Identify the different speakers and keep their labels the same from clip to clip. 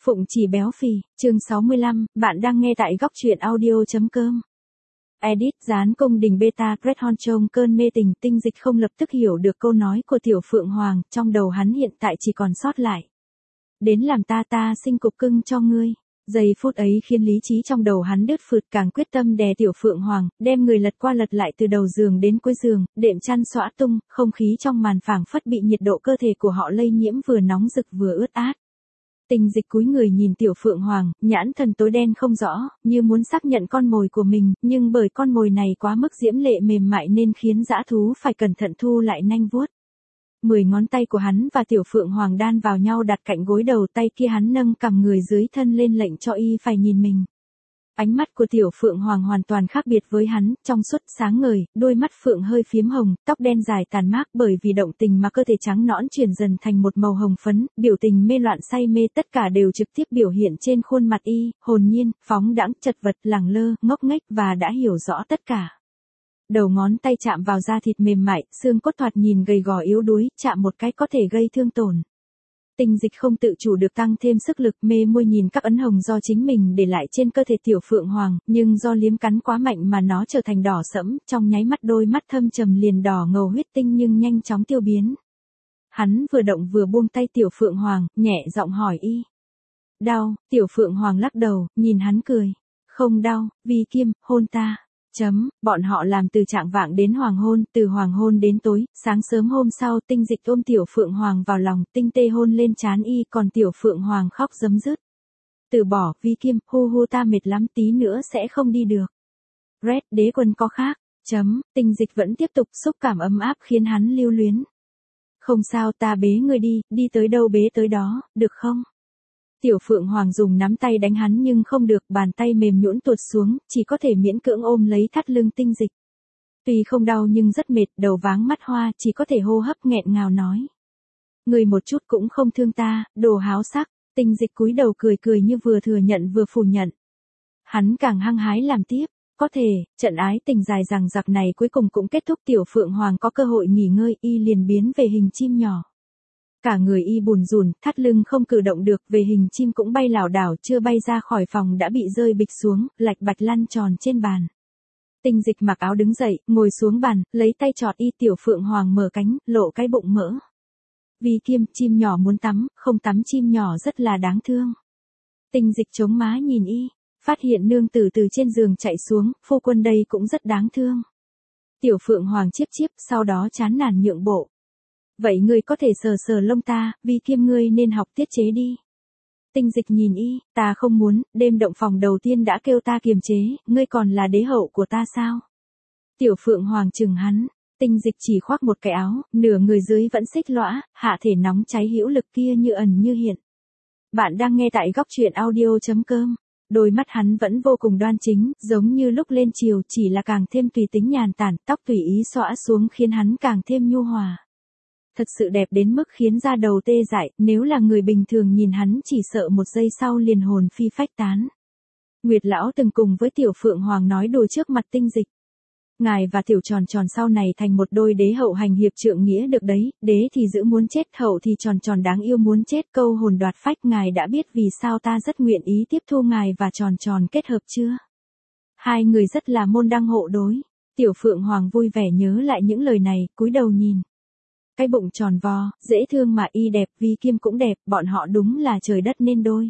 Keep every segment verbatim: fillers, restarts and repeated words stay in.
Speaker 1: Phụng chỉ béo phì, chương sáu mươi lăm, bạn đang nghe tại góc truyện audio.com. Edit dán cung đình beta Red Hon trông cơn mê tình, Tinh Dịch không lập tức hiểu được câu nói của Tiểu Phượng Hoàng, trong đầu hắn hiện tại chỉ còn sót lại. Đến làm ta ta sinh cục cưng cho ngươi. Giây phút ấy khiến lý trí trong đầu hắn đứt phượt, càng quyết tâm đè Tiểu Phượng Hoàng, đem người lật qua lật lại từ đầu giường đến cuối giường, đệm chăn xõa tung, không khí trong màn phảng phất bị nhiệt độ cơ thể của họ lây nhiễm, vừa nóng rực vừa ướt át. Tinh Dịch cúi người nhìn Tiểu Phượng Hoàng, nhãn thần tối đen không rõ, như muốn xác nhận con mồi của mình, nhưng bởi con mồi này quá mức diễm lệ mềm mại nên khiến dã thú phải cẩn thận thu lại nanh vuốt. Mười ngón tay của hắn và Tiểu Phượng Hoàng đan vào nhau đặt cạnh gối đầu, tay kia hắn nâng cằm người dưới thân lên lệnh cho y phải nhìn mình. Ánh mắt của Tiểu Phượng Hoàng hoàn toàn khác biệt với hắn, trong suốt sáng ngời, đôi mắt phượng hơi phiếm hồng, tóc đen dài tàn mát bởi vì động tình mà cơ thể trắng nõn chuyển dần thành một màu hồng phấn, biểu tình mê loạn say mê tất cả đều trực tiếp biểu hiện trên khuôn mặt y, hồn nhiên, phóng đãng, chật vật, lẳng lơ, ngốc nghếch và đã hiểu rõ tất cả. Đầu ngón tay chạm vào da thịt mềm mại, xương cốt thoạt nhìn gầy gò yếu đuối, chạm một cái có thể gây thương tổn. Tinh Dịch không tự chủ được tăng thêm sức lực, mê môi nhìn các ấn hồng do chính mình để lại trên cơ thể Tiểu Phượng Hoàng, nhưng do liếm cắn quá mạnh mà nó trở thành đỏ sẫm, trong nháy mắt đôi mắt thâm trầm liền đỏ ngầu huyết tinh nhưng nhanh chóng tiêu biến. Hắn vừa động vừa buông tay Tiểu Phượng Hoàng, nhẹ giọng hỏi y. Đau, Tiểu Phượng Hoàng lắc đầu, nhìn hắn cười. Không đau, Vi Kim, hôn ta. Chấm, bọn họ làm từ trạng vạng đến hoàng hôn, từ hoàng hôn đến tối, sáng sớm hôm sau Tinh Dịch ôm Tiểu Phượng Hoàng vào lòng, tinh tê hôn lên trán y, còn Tiểu Phượng Hoàng khóc rấm rứt. Từ bỏ, Vi Kim, hu hu ta mệt lắm, tí nữa sẽ không đi được. Red, đế quân có khác. Chấm, Tinh Dịch vẫn tiếp tục, xúc cảm ấm áp khiến hắn lưu luyến. Không sao, ta bế ngươi đi, đi tới đâu bế tới đó, được không? Tiểu Phượng Hoàng dùng nắm tay đánh hắn nhưng không được, bàn tay mềm nhũn tuột xuống, chỉ có thể miễn cưỡng ôm lấy thắt lưng Tinh Dịch. Tuy không đau nhưng rất mệt, đầu váng mắt hoa, chỉ có thể hô hấp nghẹn ngào nói. Người một chút cũng không thương ta, đồ háo sắc. Tinh Dịch cúi đầu cười cười như vừa thừa nhận vừa phủ nhận. Hắn càng hăng hái làm tiếp. Có thể, trận ái tình dài dằng dặc này cuối cùng cũng kết thúc, Tiểu Phượng Hoàng có cơ hội nghỉ ngơi, y liền biến về hình chim nhỏ. Cả người y bùn rùn, thắt lưng không cử động được, về hình chim cũng bay lảo đảo, chưa bay ra khỏi phòng đã bị rơi bịch xuống, lạch bạch lăn tròn trên bàn. Tinh Dịch mặc áo đứng dậy, ngồi xuống bàn, lấy tay chọt y. Tiểu Phượng Hoàng mở cánh, lộ cái bụng mỡ. Vi Kim, chim nhỏ muốn tắm, không tắm chim nhỏ rất là đáng thương. Tinh Dịch chống má nhìn y, phát hiện nương tử từ trên giường chạy xuống, phu quân đây cũng rất đáng thương. Tiểu Phượng Hoàng chiếp chiếp, sau đó chán nản nhượng bộ. Vậy ngươi có thể sờ sờ lông ta, Vi Kim ngươi nên học tiết chế đi. Tinh Dịch nhìn y, ta không muốn, đêm động phòng đầu tiên đã kêu ta kiềm chế, ngươi còn là đế hậu của ta sao? Tiểu Phượng Hoàng chừng hắn, Tinh Dịch chỉ khoác một cái áo, nửa người dưới vẫn xích lõa, hạ thể nóng cháy hữu lực kia như ẩn như hiện. Bạn đang nghe tại góc truyện audio.com. Đôi mắt hắn vẫn vô cùng đoan chính, giống như lúc lên chiều, chỉ là càng thêm tùy tính nhàn tản, tóc tùy ý xõa xuống khiến hắn càng thêm nhu hòa. Thật sự đẹp đến mức khiến da đầu tê dại, nếu là người bình thường nhìn hắn chỉ sợ một giây sau liền hồn phi phách tán. Nguyệt lão từng cùng với Tiểu Phượng Hoàng nói đùa trước mặt Tinh Dịch. Ngài và Tiểu Tròn Tròn sau này thành một đôi đế hậu hành hiệp trượng nghĩa được đấy, đế thì giữ muốn chết, hậu thì Tròn Tròn đáng yêu muốn chết, câu hồn đoạt phách. Ngài đã biết vì sao ta rất nguyện ý tiếp thu ngài và Tròn Tròn kết hợp chưa? Hai người rất là môn đăng hộ đối. Tiểu Phượng Hoàng vui vẻ nhớ lại những lời này, cúi đầu nhìn. Cái bụng tròn vo, dễ thương mà y đẹp, Vi Kim cũng đẹp, bọn họ đúng là trời đất nên đôi.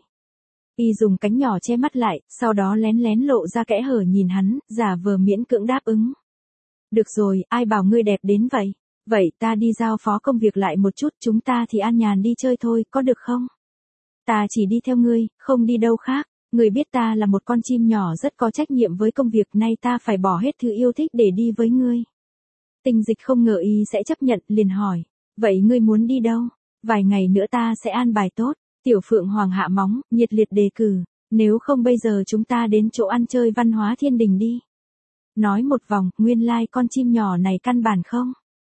Speaker 1: Y dùng cánh nhỏ che mắt lại, sau đó lén lén lộ ra kẽ hở nhìn hắn, giả vờ miễn cưỡng đáp ứng. Được rồi, ai bảo ngươi đẹp đến vậy? Vậy ta đi giao phó công việc lại một chút, chúng ta thì an nhàn đi chơi thôi, có được không? Ta chỉ đi theo ngươi, không đi đâu khác. Ngươi biết ta là một con chim nhỏ rất có trách nhiệm với công việc, nay ta phải bỏ hết thứ yêu thích để đi với ngươi. Tinh Dịch không ngờ y sẽ chấp nhận, liền hỏi. Vậy ngươi muốn đi đâu? Vài ngày nữa ta sẽ an bài tốt. Tiểu Phượng Hoàng hạ móng, nhiệt liệt đề cử. Nếu không bây giờ chúng ta đến chỗ ăn chơi văn hóa thiên đình đi. Nói một vòng, nguyên lai like con chim nhỏ này căn bản không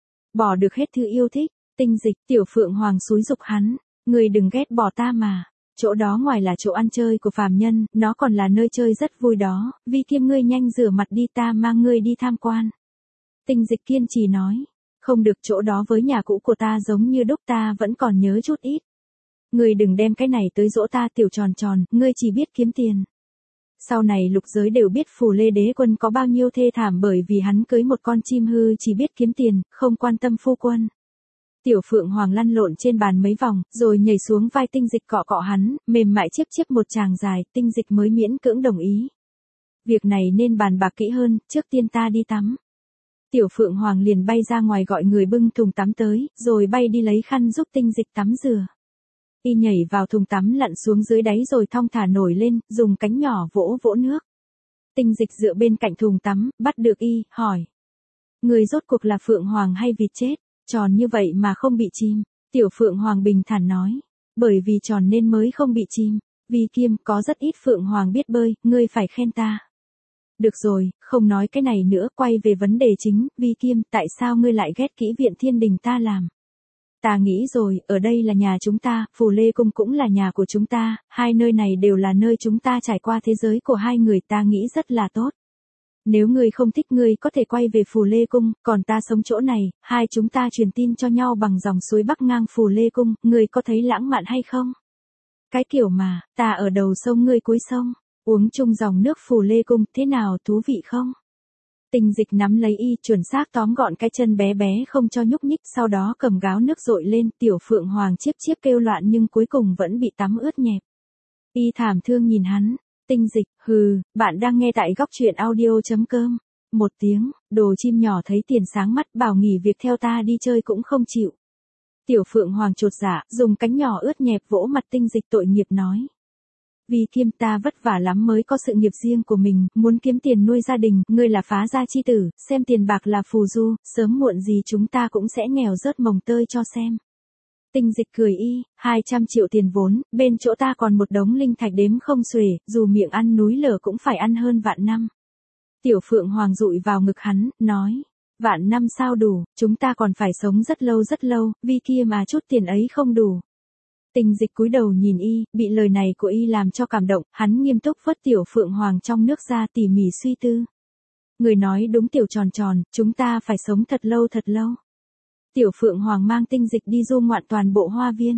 Speaker 1: bỏ được hết thứ yêu thích. Tinh Dịch, Tiểu Phượng Hoàng xúi giục hắn. Ngươi đừng ghét bỏ ta mà. Chỗ đó ngoài là chỗ ăn chơi của phàm nhân, nó còn là nơi chơi rất vui đó. Vi Kim ngươi nhanh rửa mặt đi, ta mang ngươi đi tham quan. Tinh Dịch kiên trì nói. Không được, chỗ đó với nhà cũ của ta giống như đúc, ta vẫn còn nhớ chút ít. Ngươi đừng đem cái này tới dỗ ta tiểu tròn tròn, ngươi chỉ biết kiếm tiền. Sau này lục giới đều biết Phù Lê đế quân có bao nhiêu thê thảm bởi vì hắn cưới một con chim hư chỉ biết kiếm tiền, không quan tâm phu quân. Tiểu Phượng Hoàng lăn lộn trên bàn mấy vòng, rồi nhảy xuống vai Tinh Dịch cọ cọ hắn, mềm mại chiếp chiếp một tràng dài, Tinh Dịch mới miễn cưỡng đồng ý. Việc này nên bàn bạc kỹ hơn, trước tiên ta đi tắm. Tiểu Phượng Hoàng liền bay ra ngoài gọi người bưng thùng tắm tới, rồi bay đi lấy khăn giúp Tinh Dịch tắm rửa. Y nhảy vào thùng tắm lặn xuống dưới đáy rồi thong thả nổi lên, dùng cánh nhỏ vỗ vỗ nước. Tinh Dịch dựa bên cạnh thùng tắm, bắt được Y, hỏi. Người rốt cuộc là Phượng Hoàng hay vịt chết, tròn như vậy mà không bị chìm. Tiểu Phượng Hoàng bình thản nói. Bởi vì tròn nên mới không bị chìm. Vi Kiêm, có rất ít Phượng Hoàng biết bơi, ngươi phải khen ta. Được rồi, không nói cái này nữa, quay về vấn đề chính, Vi Kiêm, tại sao ngươi lại ghét kỹ viện thiên đình ta làm? Ta nghĩ rồi, ở đây là nhà chúng ta, Phù Lê Cung cũng là nhà của chúng ta, hai nơi này đều là nơi chúng ta trải qua thế giới của hai người, ta nghĩ rất là tốt. Nếu ngươi không thích ngươi có thể quay về Phù Lê Cung, còn ta sống chỗ này, hai chúng ta truyền tin cho nhau bằng dòng suối bắc ngang Phù Lê Cung, ngươi có thấy lãng mạn hay không? Cái kiểu mà, ta ở đầu sông ngươi cuối sông, uống chung dòng nước Phù Lê Cung, thế nào, thú vị không? Tinh Dịch nắm lấy Y, chuẩn xác tóm gọn cái chân bé bé không cho nhúc nhích, sau đó cầm gáo nước dội lên, Tiểu Phượng Hoàng chiếp chiếp kêu loạn nhưng cuối cùng vẫn bị tắm ướt nhẹp. Y thảm thương nhìn hắn. Tinh Dịch, hừ, bạn đang nghe tại góc truyện audio chấm com. Một tiếng, đồ chim nhỏ thấy tiền sáng mắt, bảo nghỉ việc theo ta đi chơi cũng không chịu. Tiểu Phượng Hoàng chột dạ, dùng cánh nhỏ ướt nhẹp vỗ mặt Tinh Dịch tội nghiệp nói. Vi Kiêm, ta vất vả lắm mới có sự nghiệp riêng của mình, muốn kiếm tiền nuôi gia đình, ngươi là phá gia chi tử, xem tiền bạc là phù du, sớm muộn gì chúng ta cũng sẽ nghèo rớt mồng tơi cho xem. Tinh Dịch cười Y, hai trăm triệu tiền vốn, bên chỗ ta còn một đống linh thạch đếm không xuể, dù miệng ăn núi lở cũng phải ăn hơn vạn năm. Tiểu Phượng Hoàng dụi vào ngực hắn, nói, vạn năm sao đủ, chúng ta còn phải sống rất lâu rất lâu, Vi kia mà chút tiền ấy không đủ. Tinh Dịch cúi đầu nhìn Y, bị lời này của Y làm cho cảm động, hắn nghiêm túc vớt Tiểu Phượng Hoàng trong nước ra tỉ mỉ suy tư. Người nói đúng Tiểu Tròn Tròn, chúng ta phải sống thật lâu thật lâu. Tiểu Phượng Hoàng mang Tinh Dịch đi du ngoạn toàn bộ hoa viên.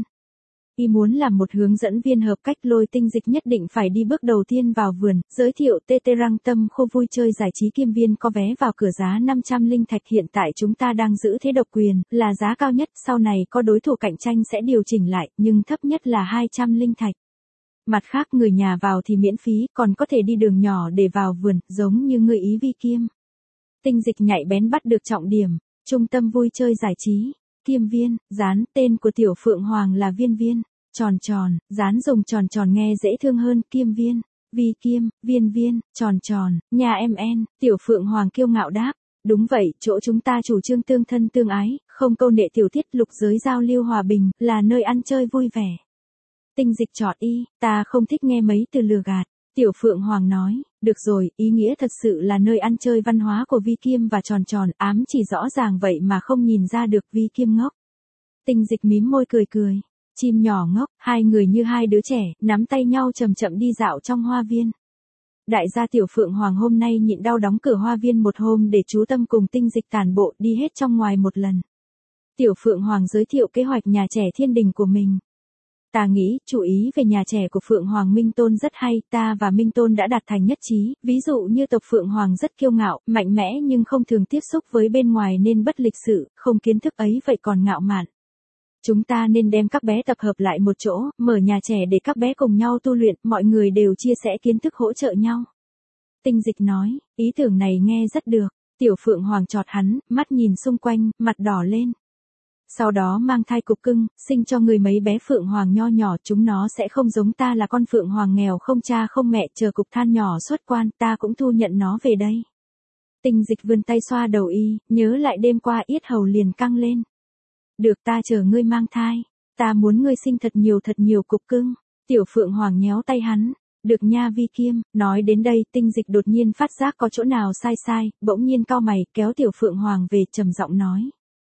Speaker 1: Y muốn làm một hướng dẫn viên hợp cách, lôi Tinh Dịch nhất định phải đi bước đầu tiên vào vườn, giới thiệu tê tê răng tâm khu vui chơi giải trí Kim Viên có vé vào cửa giá năm trăm linh thạch, hiện tại chúng ta đang giữ thế độc quyền, là giá cao nhất, sau này có đối thủ cạnh tranh sẽ điều chỉnh lại, nhưng thấp nhất là hai trăm linh thạch. Mặt khác người nhà vào thì miễn phí, còn có thể đi đường nhỏ để vào vườn, giống như người ý Vi Kiêm. Tinh Dịch nhạy bén bắt được trọng điểm. Trung tâm vui chơi giải trí, Kim Viên, dán, tên của Tiểu Phượng Hoàng là Viên Viên, Tròn Tròn, dán dùng tròn tròn nghe dễ thương hơn, Kim Viên, Vi Kiêm, Viên Viên, Tròn Tròn, nhà em en, Tiểu Phượng Hoàng kiêu ngạo đáp, đúng vậy, chỗ chúng ta chủ trương tương thân tương ái, không câu nệ tiểu tiết, lục giới giao lưu hòa bình, là nơi ăn chơi vui vẻ. Tinh Dịch chọt Y, ta không thích nghe mấy từ lừa gạt. Tiểu Phượng Hoàng nói, được rồi, ý nghĩa thật sự là nơi ăn chơi văn hóa của Vi Kiêm và Tròn Tròn, ám chỉ rõ ràng vậy mà không nhìn ra được Vi Kiêm ngốc. Tinh Dịch mím môi cười cười, chim nhỏ ngốc, hai người như hai đứa trẻ, nắm tay nhau chậm chậm đi dạo trong hoa viên. Đại gia Tiểu Phượng Hoàng hôm nay nhịn đau đóng cửa hoa viên một hôm để chú tâm cùng Tinh Dịch tản bộ đi hết trong ngoài một lần. Tiểu Phượng Hoàng giới thiệu kế hoạch nhà trẻ thiên đình của mình. Ta nghĩ, chủ ý về nhà trẻ của Phượng Hoàng Minh Tôn rất hay, ta và Minh Tôn đã đạt thành nhất trí, ví dụ như tộc Phượng Hoàng rất kiêu ngạo, mạnh mẽ nhưng không thường tiếp xúc với bên ngoài nên bất lịch sự, không kiến thức ấy vậy còn ngạo mạn. Chúng ta nên đem các bé tập hợp lại một chỗ, mở nhà trẻ để các bé cùng nhau tu luyện, mọi người đều chia sẻ kiến thức hỗ trợ nhau. Tinh Dịch nói, ý tưởng này nghe rất được, Tiểu Phượng Hoàng chọt hắn, mắt nhìn xung quanh, mặt đỏ lên. Sau đó mang thai cục cưng, sinh cho người mấy bé Phượng Hoàng nho nhỏ, chúng nó sẽ không giống ta là con Phượng Hoàng nghèo không cha không mẹ, chờ cục than nhỏ xuất quan, ta cũng thu nhận nó về đây. Tinh Dịch vươn tay xoa đầu Y, nhớ lại đêm qua yết hầu liền căng lên. Được, ta chờ ngươi mang thai, ta muốn ngươi sinh thật nhiều thật nhiều cục cưng. Tiểu Phượng Hoàng nhéo tay hắn, được nha Vi Kiêm. Nói đến đây, Tinh Dịch đột nhiên phát giác có chỗ nào sai sai, bỗng nhiên cau mày, kéo Tiểu Phượng Hoàng về, trầm giọng nói.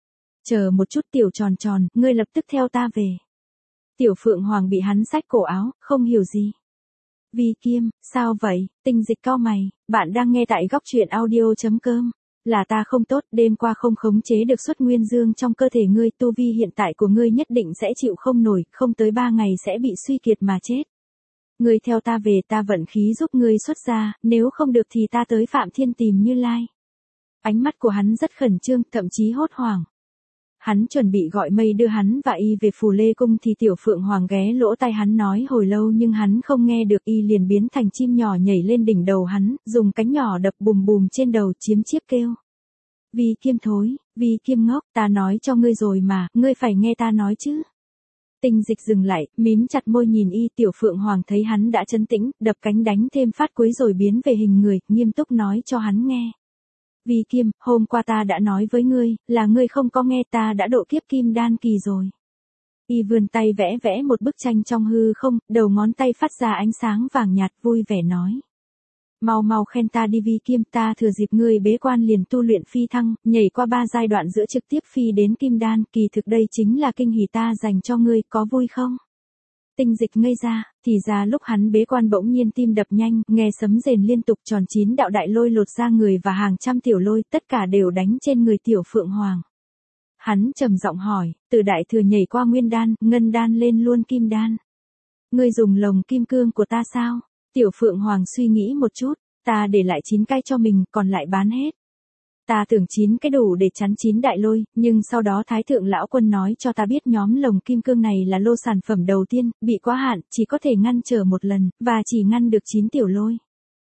Speaker 1: Chờ một chút Tiểu Tròn Tròn, ngươi lập tức theo ta về. Tiểu Phượng Hoàng bị hắn xách cổ áo, không hiểu gì. Vi Kiêm, sao vậy? Tinh Dịch cau mày, bạn đang nghe tại góc truyện audio chấm com. là ta không tốt, đêm qua không khống chế được xuất nguyên dương trong cơ thể ngươi, tu vi hiện tại của ngươi nhất định sẽ chịu không nổi, không tới ba ngày sẽ bị suy kiệt mà chết. Ngươi theo ta về, ta vận khí giúp ngươi xuất ra, nếu không được thì ta tới Phạm Thiên tìm Như Lai. Ánh mắt của hắn rất khẩn trương, thậm chí hốt hoảng. Hắn chuẩn bị gọi mây đưa hắn và y về Phù Lê Cung thì Tiểu Phượng Hoàng ghé lỗ tai hắn nói hồi lâu nhưng hắn không nghe được, y liền biến thành chim nhỏ nhảy lên đỉnh đầu hắn, dùng cánh nhỏ đập bùm bùm trên đầu, chiếm chiếp kêu. Vi Kiêm thối, Vi Kiêm ngốc, ta nói cho ngươi rồi mà, ngươi phải nghe ta nói chứ. Tinh Dịch dừng lại, mím chặt môi nhìn y. Tiểu Phượng Hoàng thấy hắn đã trấn tĩnh, đập cánh đánh thêm phát cuối rồi biến về hình người, nghiêm túc nói cho hắn nghe. Vi Kiêm, hôm qua ta đã nói với ngươi, là ngươi không có nghe, ta đã độ kiếp kim đan kỳ rồi. Y vươn tay vẽ vẽ một bức tranh trong hư không, đầu ngón tay phát ra ánh sáng vàng nhạt, vui vẻ nói. Mau mau khen ta đi Vi Kiêm, ta thừa dịp ngươi bế quan liền tu luyện phi thăng, nhảy qua ba giai đoạn giữa trực tiếp phi đến kim đan, kỳ thực đây chính là kinh hỉ ta dành cho ngươi, có vui không? Tinh Dịch ngây ra, thì ra lúc hắn bế quan bỗng nhiên tim đập nhanh, nghe sấm rền liên tục, tròn chín đạo đại lôi lột ra người và hàng trăm tiểu lôi, tất cả đều đánh trên người Tiểu Phượng Hoàng. Hắn trầm giọng hỏi, từ đại thừa nhảy qua nguyên đan, ngân đan lên luôn kim đan. Ngươi dùng lồng kim cương của ta sao? Tiểu Phượng Hoàng suy nghĩ một chút, ta để lại chín cái cho mình, còn lại bán hết. Ta tưởng chín cái đủ để chắn chín đại lôi, nhưng sau đó Thái Thượng Lão Quân nói cho ta biết nhóm lồng kim cương này là lô sản phẩm đầu tiên, bị quá hạn, chỉ có thể ngăn trở một lần, và chỉ ngăn được chín tiểu lôi.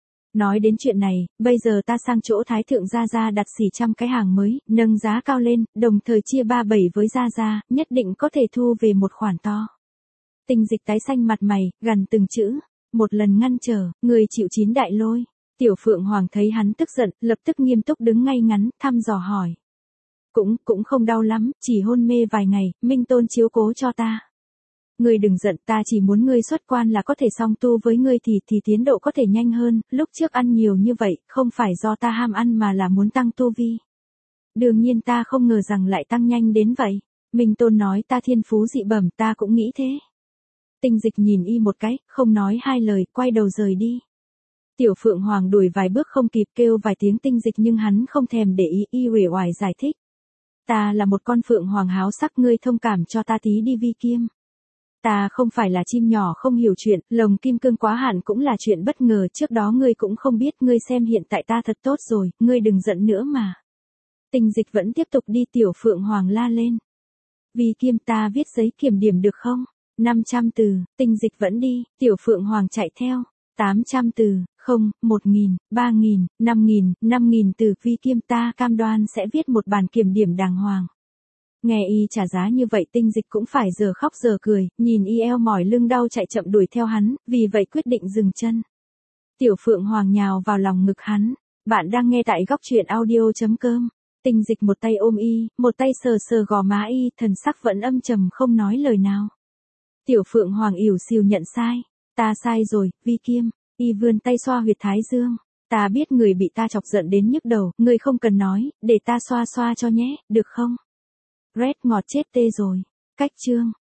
Speaker 1: Nói đến chuyện này, bây giờ ta sang chỗ Thái Thượng Gia Gia đặt xỉ trăm cái hàng mới, nâng giá cao lên, đồng thời chia ba bảy với Gia Gia, nhất định có thể thu về một khoản to. Tinh Dịch tái xanh mặt mày, gằn từng chữ, một lần ngăn trở, người chịu chín đại lôi. Tiểu Phượng Hoàng thấy hắn tức giận, lập tức nghiêm túc đứng ngay ngắn, thăm dò hỏi. Cũng, cũng không đau lắm, chỉ hôn mê vài ngày, Minh Tôn chiếu cố cho ta. Ngươi đừng giận, ta chỉ muốn ngươi xuất quan là có thể song tu với ngươi thì, thì tiến độ có thể nhanh hơn, lúc trước ăn nhiều như vậy, không phải do ta ham ăn mà là muốn tăng tu vi. Đương nhiên ta không ngờ rằng lại tăng nhanh đến vậy. Minh Tôn nói ta thiên phú dị bẩm, ta cũng nghĩ thế. Tinh Dịch nhìn y một cái, không nói hai lời, quay đầu rời đi. Tiểu Phượng Hoàng đuổi vài bước không kịp, kêu vài tiếng Tinh Dịch nhưng hắn không thèm để ý, y uể oải giải thích. Ta là một con phượng hoàng háo sắc, ngươi thông cảm cho ta tí đi Vi Kiêm. Ta không phải là chim nhỏ không hiểu chuyện, lồng kim cương quá hạn cũng là chuyện bất ngờ, trước đó ngươi cũng không biết, ngươi xem hiện tại ta thật tốt rồi, ngươi đừng giận nữa mà. Tinh Dịch vẫn tiếp tục đi. Tiểu Phượng Hoàng la lên. Vi Kiêm, ta viết giấy kiểm điểm được không? năm trăm từ. Tinh Dịch vẫn đi, Tiểu Phượng Hoàng chạy theo. tám trăm từ, không, một nghìn, ba nghìn, năm nghìn, năm nghìn từ. Vi Kiêm, ta cam đoan sẽ viết một bản kiểm điểm đàng hoàng. Nghe y trả giá như vậy Tinh Dịch cũng phải giờ khóc giờ cười, nhìn y eo mỏi lưng đau chạy chậm đuổi theo hắn, vì vậy quyết định dừng chân. Tiểu Phượng Hoàng nhào vào lòng ngực hắn. Bạn đang nghe tại góc truyện audio chấm com. Tinh Dịch một tay ôm y, một tay sờ sờ gò má y, thần sắc vẫn âm trầm không nói lời nào. Tiểu Phượng Hoàng ỉu xìu nhận sai. Ta sai rồi, Vi Kiêm. Y vươn tay xoa huyệt thái dương. Ta biết người bị ta chọc giận đến nhức đầu, người không cần nói, để ta xoa xoa cho nhé, được không? Red ngọt chết tê rồi. Cách chương.